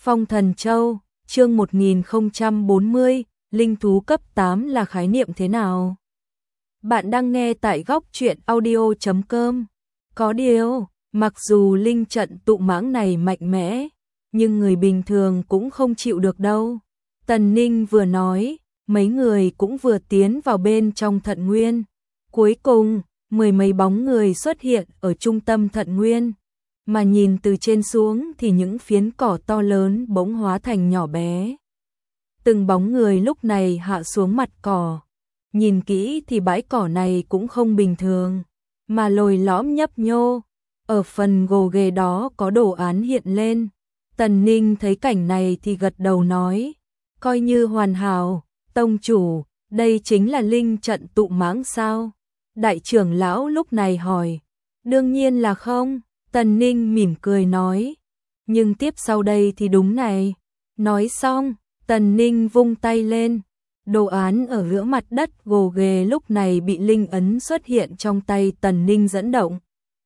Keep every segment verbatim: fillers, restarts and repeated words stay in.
Phong Thần Châu, chương một nghìn không trăm bốn mươi, linh thú cấp tám là khái niệm thế nào? Bạn đang nghe tại góc truyện audio chấm com. Có điều, mặc dù linh trận tụ mãng này mạnh mẽ, nhưng người bình thường cũng không chịu được đâu. Tần Ninh vừa nói, mấy người cũng vừa tiến vào bên trong thận nguyên. Cuối cùng, mười mấy bóng người xuất hiện ở trung tâm thận nguyên. Mà nhìn từ trên xuống thì những phiến cỏ to lớn bỗng hóa thành nhỏ bé. Từng bóng người lúc này hạ xuống mặt cỏ. Nhìn kỹ thì bãi cỏ này cũng không bình thường, mà lồi lõm nhấp nhô. Ở phần gồ ghề đó có đồ án hiện lên. Tần Ninh thấy cảnh này thì gật đầu nói, coi như hoàn hảo, tông chủ, đây chính là linh trận tụ mãng sao? Đại trưởng lão lúc này hỏi, đương nhiên là không. Tần Ninh mỉm cười nói, nhưng tiếp sau đây thì đúng này. Nói xong, Tần Ninh vung tay lên, đồ án ở giữa mặt đất gồ ghề lúc này bị linh ấn xuất hiện trong tay Tần Ninh dẫn động.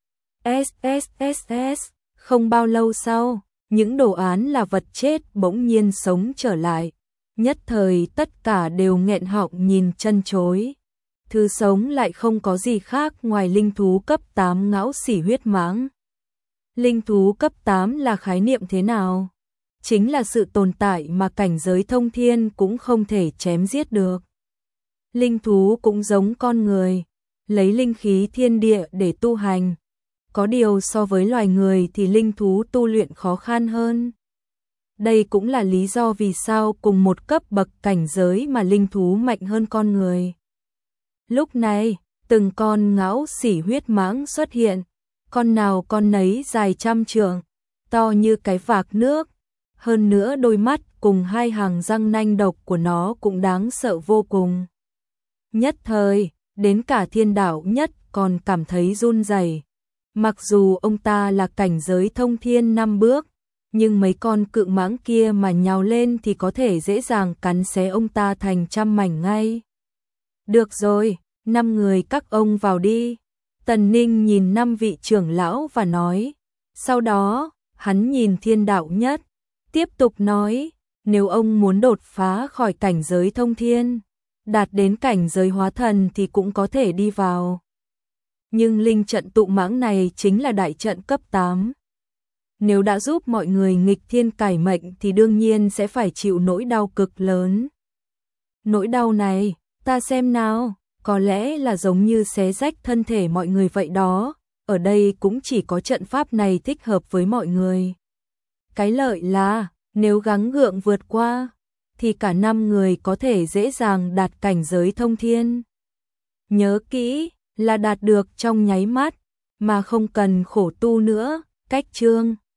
S S S S, không bao lâu sau, những đồ án là vật chết bỗng nhiên sống trở lại. Nhất thời tất cả đều nghẹn họng nhìn chân chối. Thứ sống lại không có gì khác ngoài linh thú cấp tám ngão xỉ huyết mãng. Linh thú cấp tám là khái niệm thế nào? Chính là sự tồn tại mà cảnh giới thông thiên cũng không thể chém giết được. Linh thú cũng giống con người, lấy linh khí thiên địa để tu hành. Có điều so với loài người thì linh thú tu luyện khó khăn hơn. Đây cũng là lý do vì sao cùng một cấp bậc cảnh giới mà linh thú mạnh hơn con người. Lúc này, từng con ngão xỉ huyết mãng xuất hiện. Con nào con nấy dài trăm trượng, to như cái vạc nước. Hơn nữa đôi mắt cùng hai hàng răng nanh độc của nó cũng đáng sợ vô cùng. Nhất thời, đến cả Thiên Đạo Nhất còn cảm thấy run rẩy. Mặc dù ông ta là cảnh giới thông thiên năm bước, nhưng mấy con cự mãng kia mà nhào lên thì có thể dễ dàng cắn xé ông ta thành trăm mảnh ngay. Được rồi, năm người các ông vào đi. Tần Ninh nhìn năm vị trưởng lão và nói. Sau đó, hắn nhìn Thiên Đạo Nhất, tiếp tục nói, nếu ông muốn đột phá khỏi cảnh giới thông thiên, đạt đến cảnh giới hóa thần thì cũng có thể đi vào. Nhưng linh trận tụ mãng này chính là đại trận cấp tám. Nếu đã giúp mọi người nghịch thiên cải mệnh thì đương nhiên sẽ phải chịu nỗi đau cực lớn. Nỗi đau này, ta xem nào. Có lẽ là giống như xé rách thân thể mọi người vậy đó, ở đây cũng chỉ có trận pháp này thích hợp với mọi người. Cái lợi là, nếu gắng gượng vượt qua, thì cả năm người có thể dễ dàng đạt cảnh giới thông thiên. Nhớ kỹ, là đạt được trong nháy mắt, mà không cần khổ tu nữa. Cách chương